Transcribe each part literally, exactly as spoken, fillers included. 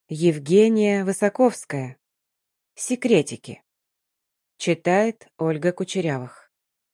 Евгения Высоковская. Секретики. Читает Ольга Кучерявых.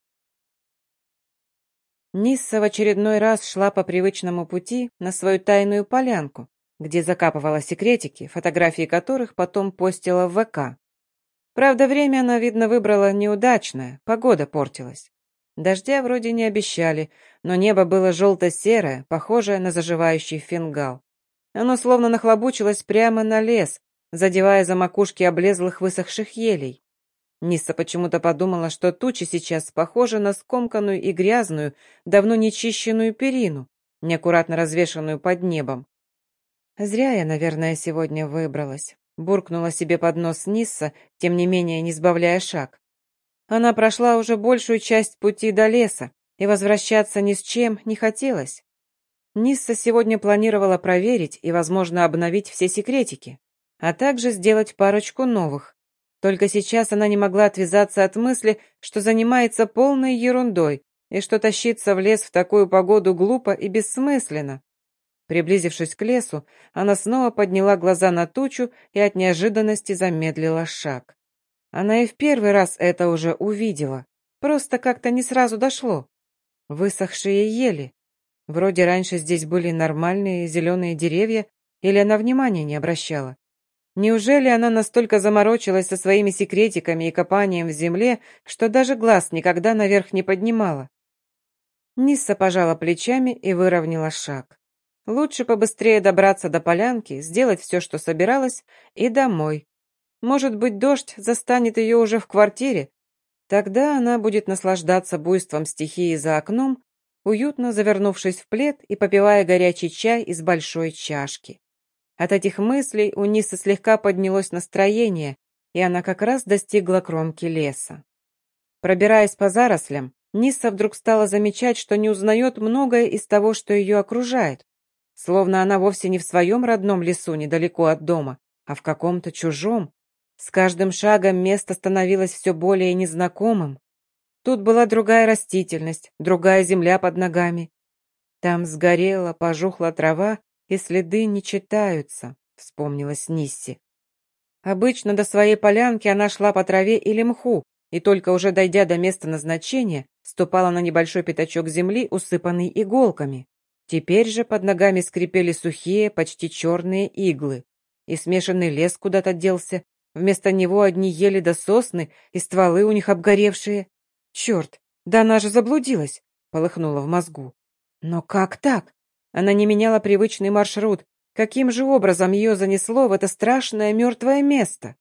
Нисса в очередной раз шла по привычному пути на свою тайную полянку, где закапывала секретики, фотографии которых потом постила в ВК. Правда, время она, видно, выбрала неудачное, погода портилась. Дождя вроде не обещали, но небо было желто-серое, похожее на заживающий фингал. Оно словно нахлобучилось прямо на лес, задевая за макушки облезлых высохших елей. Нисса почему-то подумала, что тучи сейчас похожи на скомканную и грязную, давно нечищенную перину, неаккуратно развешанную под небом. «Зря я, наверное, сегодня выбралась», — буркнула себе под нос Нисса, тем не менее не сбавляя шаг. Она прошла уже большую часть пути до леса, и возвращаться ни с чем не хотелось. Нисса сегодня планировала проверить и, возможно, обновить все секретики, а также сделать парочку новых. Только сейчас она не могла отвязаться от мысли, что занимается полной ерундой и что тащиться в лес в такую погоду глупо и бессмысленно. Приблизившись к лесу, она снова подняла глаза на тучу и от неожиданности замедлила шаг. Она и в первый раз это уже увидела, просто как-то не сразу дошло. Высохшие ели. Вроде раньше здесь были нормальные зеленые деревья, или она внимания не обращала? Неужели она настолько заморочилась со своими секретиками и копанием в земле, что даже глаз никогда наверх не поднимала? Нисса пожала плечами и выровняла шаг. Лучше побыстрее добраться до полянки, сделать все, что собиралась, и домой. Может быть, дождь застанет ее уже в квартире? Тогда она будет наслаждаться буйством стихии за окном, уютно завернувшись в плед и попивая горячий чай из большой чашки. От этих мыслей у Ниссы слегка поднялось настроение, и она как раз достигла кромки леса. Пробираясь по зарослям, Нисса вдруг стала замечать, что не узнает многое из того, что ее окружает, словно она вовсе не в своем родном лесу недалеко от дома, а в каком-то чужом. С каждым шагом место становилось все более незнакомым. Тут была другая растительность, другая земля под ногами. Там сгорела, пожухла трава, и следы не читаются, вспомнилась Ниссе. Обычно до своей полянки она шла по траве или мху, и только уже дойдя до места назначения, ступала на небольшой пятачок земли, усыпанный иголками. Теперь же под ногами скрипели сухие, почти черные иглы, и смешанный лес куда-то делся. Вместо него одни ели до сосны, и стволы у них обгоревшие. «Черт, да она же заблудилась!» — полыхнула в мозгу. Но как так? Она не меняла привычный маршрут. Каким же образом ее занесло в это страшное мертвое место?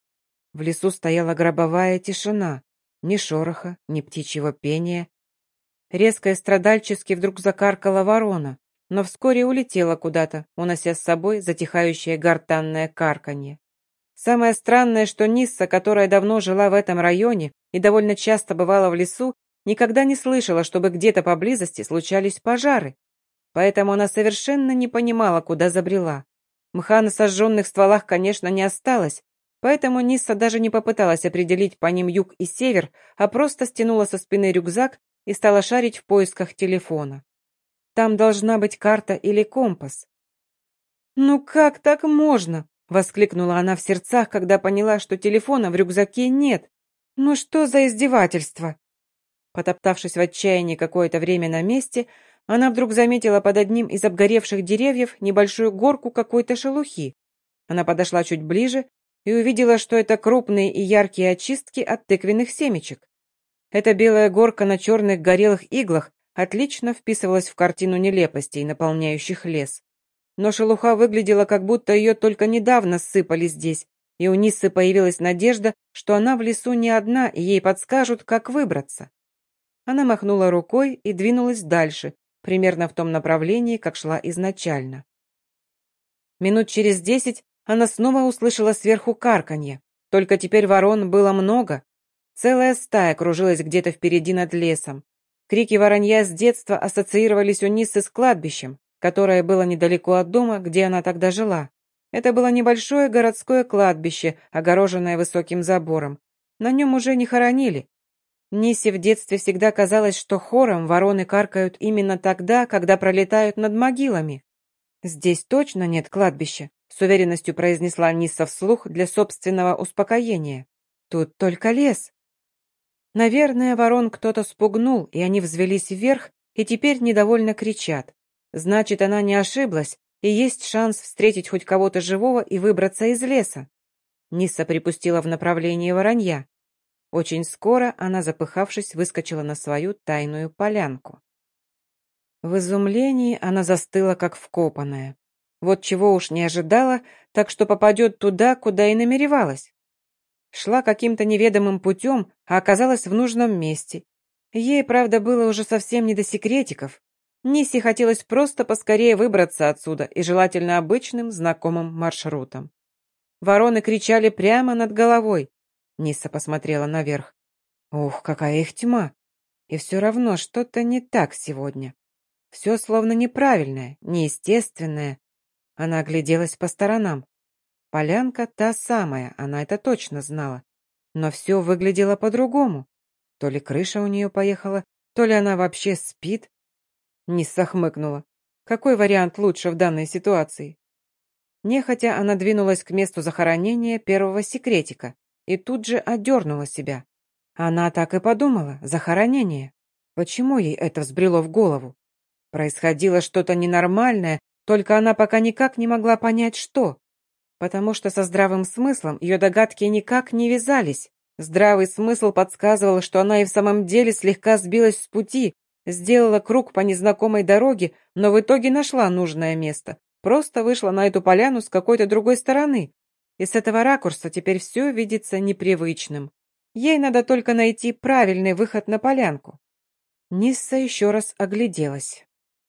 В лесу стояла гробовая тишина. Ни шороха, ни птичьего пения. Резко и страдальчески вдруг закаркала ворона, но вскоре улетела куда-то, унося с собой затихающее гортанное карканье. Самое странное, что Нисса, которая давно жила в этом районе и довольно часто бывала в лесу, никогда не слышала, чтобы где-то поблизости случались пожары. Поэтому она совершенно не понимала, куда забрела. Мха на сожженных стволах, конечно, не осталось, поэтому Нисса даже не попыталась определить по ним юг и север, а просто стянула со спины рюкзак и стала шарить в поисках телефона. Там должна быть карта или компас. «Ну как так можно?» — воскликнула она в сердцах, когда поняла, что телефона в рюкзаке нет. «Ну что за издевательство?» Потоптавшись в отчаянии какое-то время на месте, она вдруг заметила под одним из обгоревших деревьев небольшую горку какой-то шелухи. Она подошла чуть ближе и увидела, что это крупные и яркие очистки от тыквенных семечек. Эта белая горка на черных горелых иглах отлично вписывалась в картину нелепостей, наполняющих лес. Но шелуха выглядела, как будто ее только недавно сыпали здесь, и у Ниссы появилась надежда, что она в лесу не одна, и ей подскажут, как выбраться. Она махнула рукой и двинулась дальше, примерно в том направлении, как шла изначально. Минут через десять она снова услышала сверху карканье, только теперь ворон было много. Целая стая кружилась где-то впереди над лесом. Крики воронья с детства ассоциировались у Ниссы с кладбищем, которое было недалеко от дома, где она тогда жила. Это было небольшое городское кладбище, огороженное высоким забором. На нем уже не хоронили. Ниссе в детстве всегда казалось, что хором вороны каркают именно тогда, когда пролетают над могилами. «Здесь точно нет кладбища?» — с уверенностью произнесла Нисса вслух для собственного успокоения. «Тут только лес». Наверное, ворон кто-то спугнул, и они взвелись вверх, и теперь недовольно кричат. Значит, она не ошиблась, и есть шанс встретить хоть кого-то живого и выбраться из леса. Нисса припустила в направлении воронья. Очень скоро она, запыхавшись, выскочила на свою тайную полянку. В изумлении она застыла, как вкопанная. Вот чего уж не ожидала, так что попадет туда, куда и намеревалась. Шла каким-то неведомым путем, а оказалась в нужном месте. Ей, правда, было уже совсем не до секретиков. Ниссе хотелось просто поскорее выбраться отсюда и желательно обычным знакомым маршрутом. Вороны кричали прямо над головой. Нисса посмотрела наверх. Ух, какая их тьма! И все равно что-то не так сегодня. Все словно неправильное, неестественное. Она огляделась по сторонам. Полянка та самая, она это точно знала. Но все выглядело по-другому. То ли крыша у нее поехала, то ли она вообще спит. Нисса хмыкнула. Какой вариант лучше в данной ситуации? Нехотя она двинулась к месту захоронения первого секретика и тут же одернула себя. Она так и подумала, захоронение. Почему ей это взбрело в голову? Происходило что-то ненормальное, только она пока никак не могла понять, что. Потому что со здравым смыслом ее догадки никак не вязались. Здравый смысл подсказывал, что она и в самом деле слегка сбилась с пути, сделала круг по незнакомой дороге, но в итоге нашла нужное место. Просто вышла на эту поляну с какой-то другой стороны. И с этого ракурса теперь все видится непривычным. Ей надо только найти правильный выход на полянку. Нисса еще раз огляделась.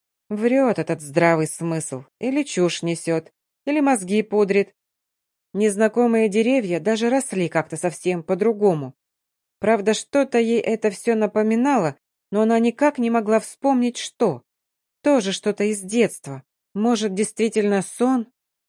Врет этот здравый смысл, или чушь несет, или мозги пудрит. Незнакомые деревья даже росли как-то совсем по-другому. Правда, что-то ей это все напоминало, но она никак не могла вспомнить, что. Тоже что-то из детства. Может, действительно сон?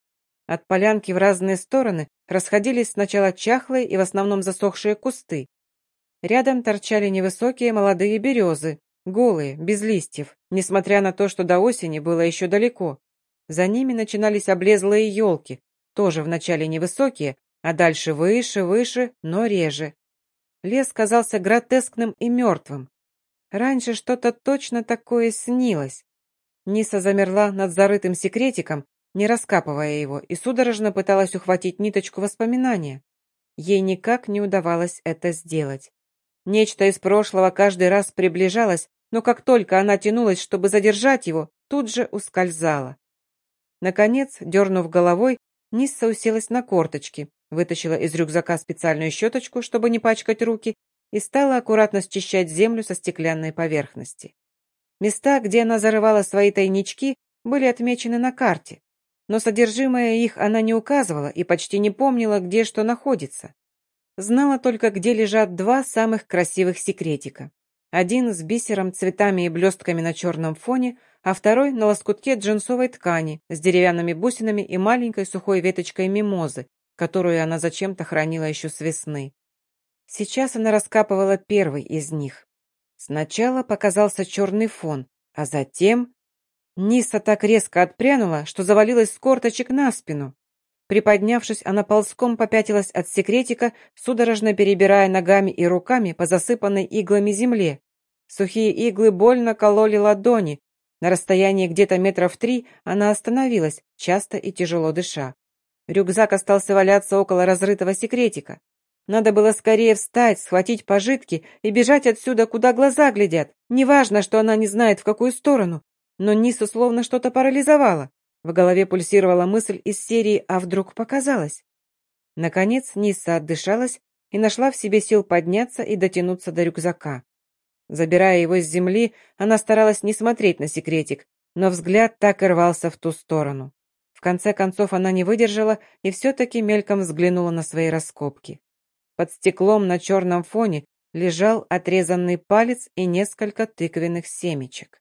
От полянки в разные стороны расходились сначала чахлые и в основном засохшие кусты. Рядом торчали невысокие молодые березы, голые, без листьев, несмотря на то, что до осени было еще далеко. За ними начинались облезлые елки, тоже вначале невысокие, а дальше выше, выше, но реже. Лес казался гротескным и мертвым. Раньше что-то точно такое снилось. Ниса замерла над зарытым секретиком, не раскапывая его, и судорожно пыталась ухватить ниточку воспоминания. Ей никак не удавалось это сделать. Нечто из прошлого каждый раз приближалось, но как только она тянулась, чтобы задержать его, тут же ускользала. Наконец, дернув головой, Нисса уселась на корточки, вытащила из рюкзака специальную щеточку, чтобы не пачкать руки, и стала аккуратно счищать землю со стеклянной поверхности. Места, где она зарывала свои тайнички, были отмечены на карте, но содержимое их она не указывала и почти не помнила, где что находится. Знала только, где лежат два самых красивых секретика. Один с бисером, цветами и блестками на черном фоне, а второй на лоскутке джинсовой ткани с деревянными бусинами и маленькой сухой веточкой мимозы, которую она зачем-то хранила еще с весны. Сейчас она раскапывала первый из них. Сначала показался черный фон, а затем... Нисса так резко отпрянула, что завалилась с корточек на спину. Приподнявшись, она ползком попятилась от секретика, судорожно перебирая ногами и руками по засыпанной иглами земле. Сухие иглы больно кололи ладони. На расстоянии где-то метров три она остановилась, часто и тяжело дыша. Рюкзак остался валяться около разрытого секретика. Надо было скорее встать, схватить пожитки и бежать отсюда, куда глаза глядят. Неважно, что она не знает, в какую сторону. Но Ниссу словно что-то парализовало. В голове пульсировала мысль из серии «А вдруг показалось?». Наконец Нисса отдышалась и нашла в себе сил подняться и дотянуться до рюкзака. Забирая его с земли, она старалась не смотреть на секретик, но взгляд так и рвался в ту сторону. В конце концов она не выдержала и все-таки мельком взглянула на свои раскопки. Под стеклом на черном фоне лежал отрезанный палец и несколько тыквенных семечек.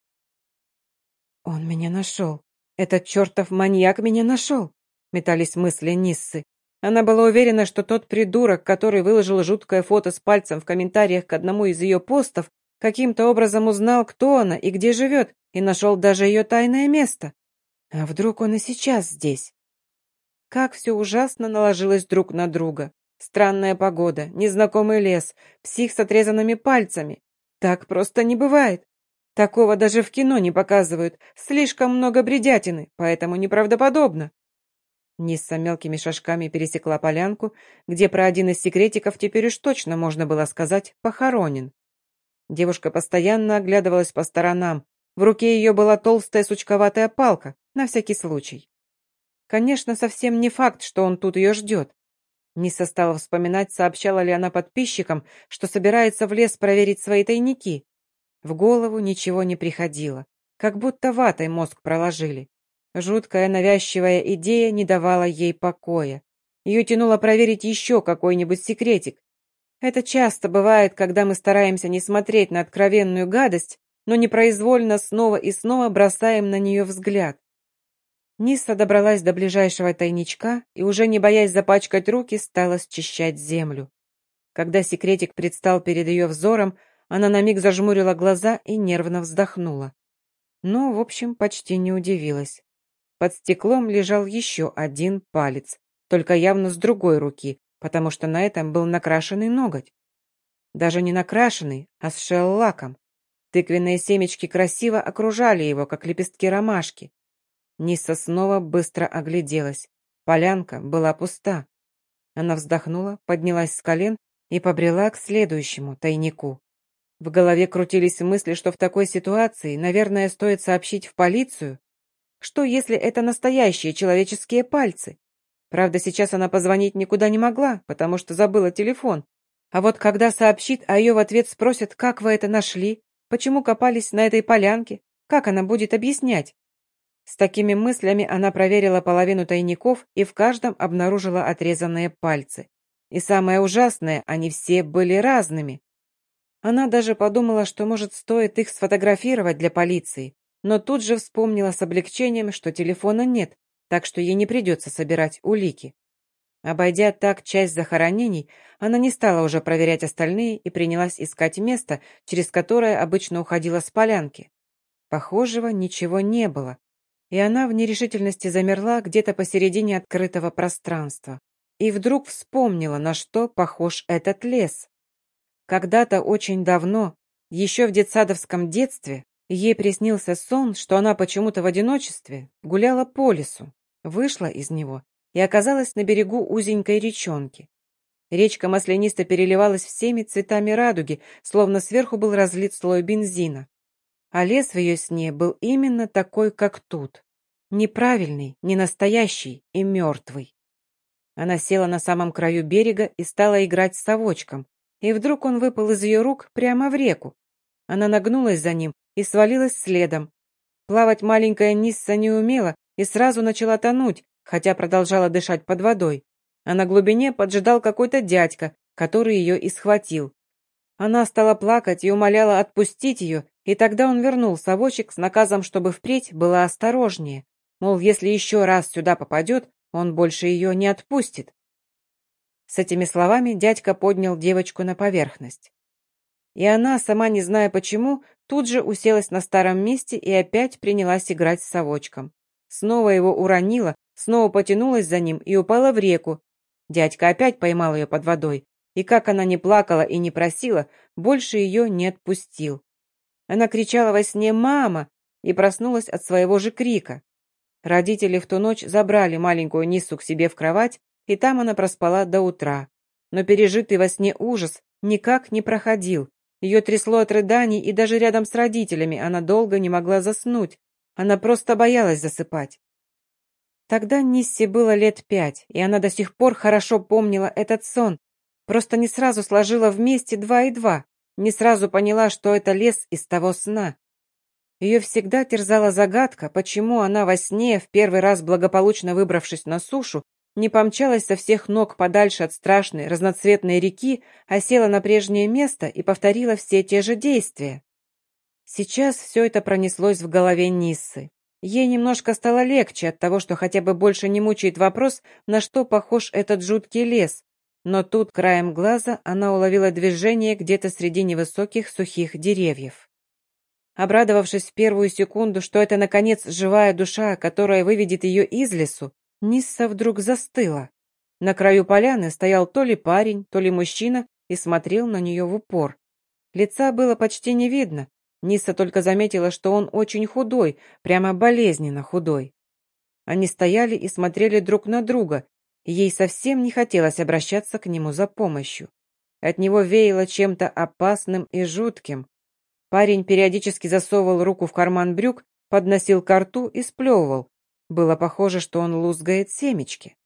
«Он меня нашел! Этот чертов маньяк меня нашел!» метались мысли Ниссы. Она была уверена, что тот придурок, который выложил жуткое фото с пальцем в комментариях к одному из ее постов, каким-то образом узнал, кто она и где живет, и нашел даже ее тайное место. А вдруг он и сейчас здесь? Как все ужасно наложилось друг на друга. Странная погода, незнакомый лес, псих с отрезанными пальцами. Так просто не бывает. Такого даже в кино не показывают. Слишком много бредятины, поэтому неправдоподобно. Нисса мелкими шажками пересекла полянку, где про один из секретиков теперь уж точно можно было сказать похоронен. Девушка постоянно оглядывалась по сторонам. В руке ее была толстая сучковатая палка, на всякий случай. Конечно, совсем не факт, что он тут ее ждет. Нисса стала вспоминать, сообщала ли она подписчикам, что собирается в лес проверить свои тайники. В голову ничего не приходило, как будто ватой мозг проложили. Жуткая навязчивая идея не давала ей покоя. Ее тянуло проверить еще какой-нибудь секретик. Это часто бывает, когда мы стараемся не смотреть на откровенную гадость, но непроизвольно снова и снова бросаем на нее взгляд. Нисса добралась до ближайшего тайничка и, уже не боясь запачкать руки, стала счищать землю. Когда секретик предстал перед ее взором, она на миг зажмурила глаза и нервно вздохнула. Но, в общем, почти не удивилась. Под стеклом лежал еще один палец, только явно с другой руки, потому что на этом был накрашенный ноготь. Даже не накрашенный, а с шеллаком. Тыквенные семечки красиво окружали его, как лепестки ромашки. Нисса снова быстро огляделась. Полянка была пуста. Она вздохнула, поднялась с колен и побрела к следующему тайнику. В голове крутились мысли, что в такой ситуации, наверное, стоит сообщить в полицию. Что, если это настоящие человеческие пальцы? Правда, сейчас она позвонить никуда не могла, потому что забыла телефон. А вот когда сообщит, а ее в ответ спросят, как вы это нашли, почему копались на этой полянке, как она будет объяснять? С такими мыслями она проверила половину тайников и в каждом обнаружила отрезанные пальцы. И самое ужасное, они все были разными. Она даже подумала, что, может, стоит их сфотографировать для полиции, но тут же вспомнила с облегчением, что телефона нет, так что ей не придется собирать улики. Обойдя так часть захоронений, она не стала уже проверять остальные и принялась искать место, через которое обычно уходила с полянки. Похожего ничего не было, и она в нерешительности замерла где-то посередине открытого пространства. И вдруг вспомнила, на что похож этот лес. Когда-то очень давно, еще в детсадовском детстве, ей приснился сон, что она почему-то в одиночестве гуляла по лесу, вышла из него и оказалась на берегу узенькой речонки. Речка маслянисто переливалась всеми цветами радуги, словно сверху был разлит слой бензина. А лес в ее сне был именно такой, как тут. Неправильный, ненастоящий и мертвый. Она села на самом краю берега и стала играть с совочком, и вдруг он выпал из ее рук прямо в реку. Она нагнулась за ним и свалилась следом. Плавать маленькая Нисса не умела и сразу начала тонуть, хотя продолжала дышать под водой. А на глубине поджидал какой-то дядька, который ее и схватил. Она стала плакать и умоляла отпустить ее, и тогда он вернул совочек с наказом, чтобы впредь была осторожнее. Мол, если еще раз сюда попадет, он больше ее не отпустит. С этими словами дядька поднял девочку на поверхность. И она, сама не зная почему, тут же уселась на старом месте и опять принялась играть с совочком. Снова его уронила, снова потянулась за ним и упала в реку. Дядька опять поймал ее под водой, и как она не плакала и не просила, больше ее не отпустил. Она кричала во сне «мама» и проснулась от своего же крика. Родители в ту ночь забрали маленькую Ниссу к себе в кровать, и там она проспала до утра. Но пережитый во сне ужас никак не проходил. Ее трясло от рыданий, и даже рядом с родителями она долго не могла заснуть. Она просто боялась засыпать. Тогда Ниссе было лет пять, и она до сих пор хорошо помнила этот сон. Просто не сразу сложила вместе два и два, не сразу поняла, что это лес из того сна. Ее всегда терзала загадка, почему она во сне, в первый раз благополучно выбравшись на сушу, не помчалась со всех ног подальше от страшной разноцветной реки, а села на прежнее место и повторила все те же действия. Сейчас все это пронеслось в голове Ниссы. Ей немножко стало легче от того, что хотя бы больше не мучает вопрос, на что похож этот жуткий лес. Но тут краем глаза она уловила движение где-то среди невысоких сухих деревьев. Обрадовавшись в первую секунду, что это, наконец, живая душа, которая выведет ее из лесу, Нисса вдруг застыла. На краю поляны стоял то ли парень, то ли мужчина и смотрел на нее в упор. Лица было почти не видно. Нисса только заметила, что он очень худой, прямо болезненно худой. Они стояли и смотрели друг на друга, и ей совсем не хотелось обращаться к нему за помощью. От него веяло чем-то опасным и жутким. Парень периодически засовывал руку в карман брюк, подносил ко рту и сплевывал. Было похоже, что он лузгает семечки.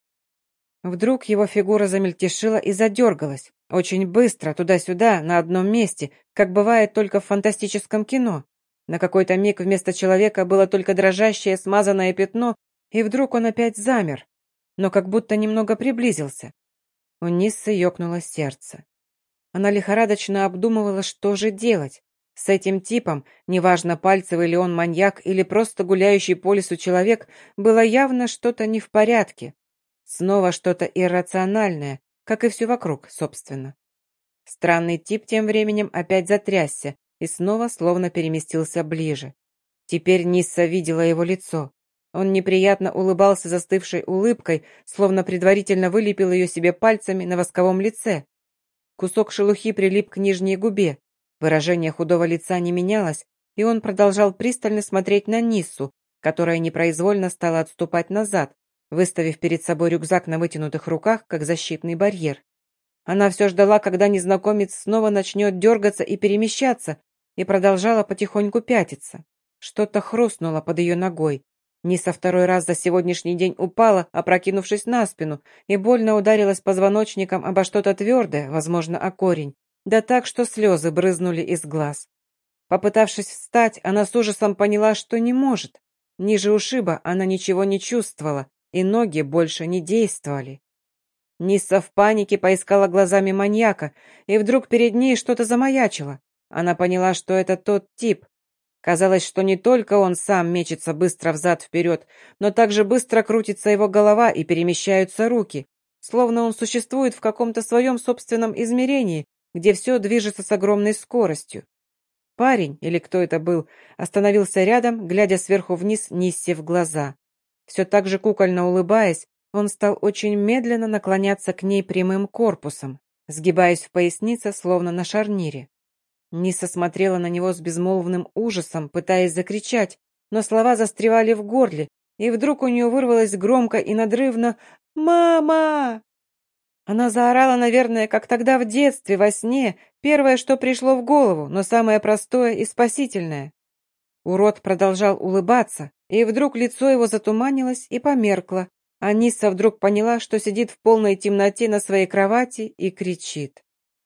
Вдруг его фигура замельтешила и задергалась. Очень быстро, туда-сюда, на одном месте, как бывает только в фантастическом кино. На какой-то миг вместо человека было только дрожащее смазанное пятно, и вдруг он опять замер, но как будто немного приблизился. У Ниссы ёкнуло сердце. Она лихорадочно обдумывала, что же делать. С этим типом, неважно, пальцевый ли он маньяк или просто гуляющий по лесу человек, было явно что-то не в порядке. Снова что-то иррациональное, как и все вокруг, собственно. Странный тип тем временем опять затрясся и снова словно переместился ближе. Теперь Нисса видела его лицо. Он неприятно улыбался застывшей улыбкой, словно предварительно вылепил ее себе пальцами на восковом лице. Кусок шелухи прилип к нижней губе. Выражение худого лица не менялось, и он продолжал пристально смотреть на Ниссу, которая непроизвольно стала отступать назад, выставив перед собой рюкзак на вытянутых руках, как защитный барьер. Она все ждала, когда незнакомец снова начнет дергаться и перемещаться, и продолжала потихоньку пятиться. Что-то хрустнуло под ее ногой. Нисса второй раз за сегодняшний день упала, опрокинувшись на спину, и больно ударилась позвоночником обо что-то твердое, возможно, о корень, да так, что слезы брызнули из глаз. Попытавшись встать, она с ужасом поняла, что не может. Ниже ушиба она ничего не чувствовала, и ноги больше не действовали. Нисса в панике поискала глазами маньяка, и вдруг перед ней что-то замаячило. Она поняла, что это тот тип. Казалось, что не только он сам мечется быстро взад-вперед, но также быстро крутится его голова и перемещаются руки, словно он существует в каком-то своем собственном измерении, где все движется с огромной скоростью. Парень, или кто это был, остановился рядом, глядя сверху вниз Ниссе в глаза. Все так же кукольно улыбаясь, он стал очень медленно наклоняться к ней прямым корпусом, сгибаясь в пояснице, словно на шарнире. Нисса смотрела на него с безмолвным ужасом, пытаясь закричать, но слова застревали в горле, и вдруг у нее вырвалось громко и надрывно «Мама!». Она заорала, наверное, как тогда в детстве, во сне, первое, что пришло в голову, но самое простое и спасительное. Урод продолжал улыбаться, и вдруг лицо его затуманилось и померкло, а Нисса вдруг поняла, что сидит в полной темноте на своей кровати и кричит.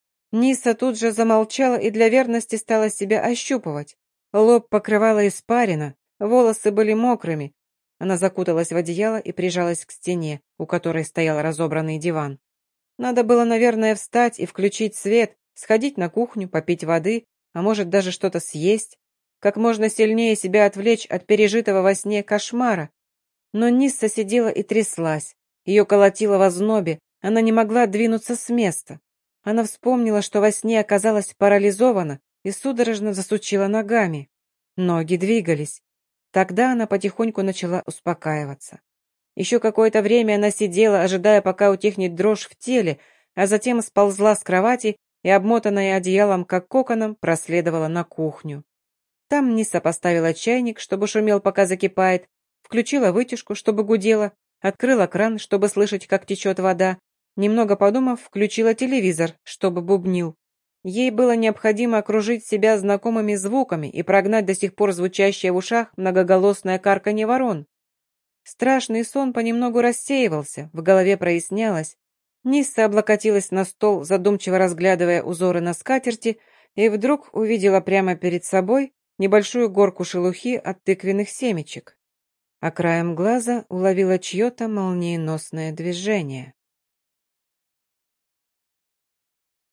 Нисса тут же замолчала и для верности стала себя ощупывать. Лоб покрывала испарина, волосы были мокрыми. Она закуталась в одеяло и прижалась к стене, у которой стоял разобранный диван. Надо было, наверное, встать и включить свет, сходить на кухню, попить воды, а может даже что-то съесть, как можно сильнее себя отвлечь от пережитого во сне кошмара. Но Нисса сидела и тряслась, ее колотило в ознобе, она не могла двинуться с места. Она вспомнила, что во сне оказалась парализована и судорожно засучила ногами. Ноги двигались. Тогда она потихоньку начала успокаиваться. Еще какое-то время она сидела, ожидая, пока утихнет дрожь в теле, а затем сползла с кровати и, обмотанная одеялом как коконом, проследовала на кухню. Там Нисса поставила чайник, чтобы шумел, пока закипает, включила вытяжку, чтобы гудела, открыла кран, чтобы слышать, как течет вода. Немного подумав, включила телевизор, чтобы бубнил. Ей было необходимо окружить себя знакомыми звуками и прогнать до сих пор звучащее в ушах многоголосное карканье ворон. Страшный сон понемногу рассеивался, в голове прояснялось. Нисса облокотилась на стол, задумчиво разглядывая узоры на скатерти, и вдруг увидела прямо перед собой небольшую горку шелухи от тыквенных семечек. А краем глаза уловила чье-то молниеносное движение.